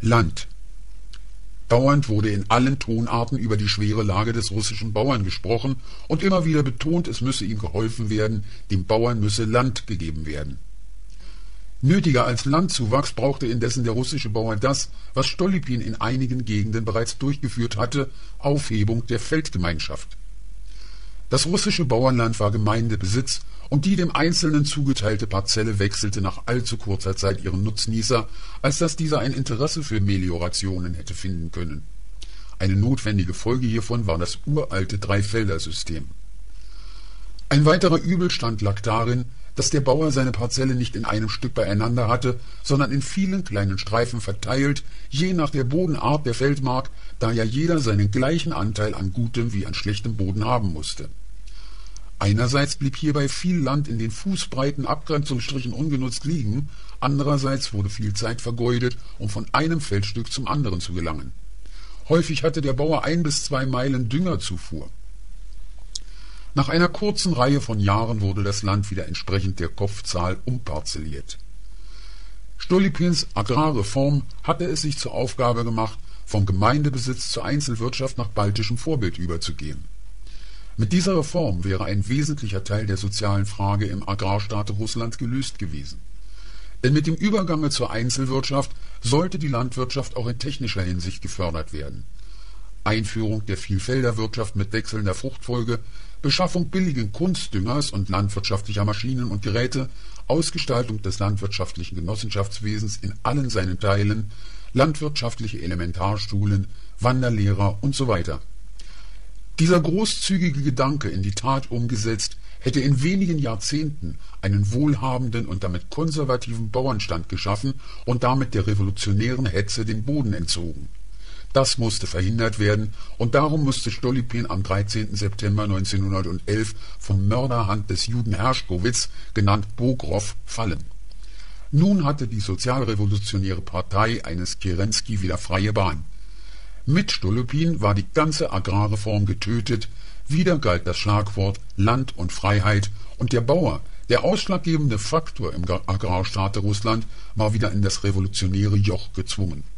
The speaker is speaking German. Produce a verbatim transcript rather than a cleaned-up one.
Land. Dauernd wurde in allen Tonarten über die schwere Lage des russischen Bauern gesprochen und immer wieder betont, es müsse ihm geholfen werden, dem Bauern müsse Land gegeben werden. Nötiger als Landzuwachs brauchte indessen der russische Bauer das, was Stolypin in einigen Gegenden bereits durchgeführt hatte: Aufhebung der Feldgemeinschaft. Das russische Bauernland war Gemeindebesitz und die dem Einzelnen zugeteilte Parzelle wechselte nach allzu kurzer Zeit ihren Nutznießer, als dass dieser ein Interesse für Meliorationen hätte finden können. Eine notwendige Folge hiervon war das uralte Dreifeldersystem. Ein weiterer Übelstand lag darin, dass der Bauer seine Parzelle nicht in einem Stück beieinander hatte, sondern in vielen kleinen Streifen verteilt, je nach der Bodenart der Feldmark, da ja jeder seinen gleichen Anteil an gutem wie an schlechtem Boden haben musste. Einerseits blieb hierbei viel Land in den fußbreiten Abgrenzungsstrichen ungenutzt liegen, andererseits wurde viel Zeit vergeudet, um von einem Feldstück zum anderen zu gelangen. Häufig hatte der Bauer ein bis zwei Meilen Düngerzufuhr. Nach einer kurzen Reihe von Jahren wurde das Land wieder entsprechend der Kopfzahl umparzelliert. Stolypins Agrarreform hatte es sich zur Aufgabe gemacht, vom Gemeindebesitz zur Einzelwirtschaft nach baltischem Vorbild überzugehen. Mit dieser Reform wäre ein wesentlicher Teil der sozialen Frage im Agrarstaat Russland gelöst gewesen. Denn mit dem Übergange zur Einzelwirtschaft sollte die Landwirtschaft auch in technischer Hinsicht gefördert werden. Einführung der Vielfelderwirtschaft mit wechselnder Fruchtfolge, Beschaffung billigen Kunstdüngers und landwirtschaftlicher Maschinen und Geräte, Ausgestaltung des landwirtschaftlichen Genossenschaftswesens in allen seinen Teilen, landwirtschaftliche Elementarschulen, Wanderlehrer und so weiter. Dieser großzügige Gedanke in die Tat umgesetzt, hätte in wenigen Jahrzehnten einen wohlhabenden und damit konservativen Bauernstand geschaffen und damit der revolutionären Hetze den Boden entzogen. Das musste verhindert werden, und darum musste Stolypin am dreizehnten September neunzehnhundertelf vom Mörderhand des Juden Herschkowitz, genannt Bogrow, fallen. Nun hatte die sozialrevolutionäre Partei eines Kerensky wieder freie Bahn. Mit Stolypin war die ganze Agrarreform getötet, wieder galt das Schlagwort Land und Freiheit, und der Bauer, der ausschlaggebende Faktor im Agrarstaate Russland, war wieder in das revolutionäre Joch gezwungen.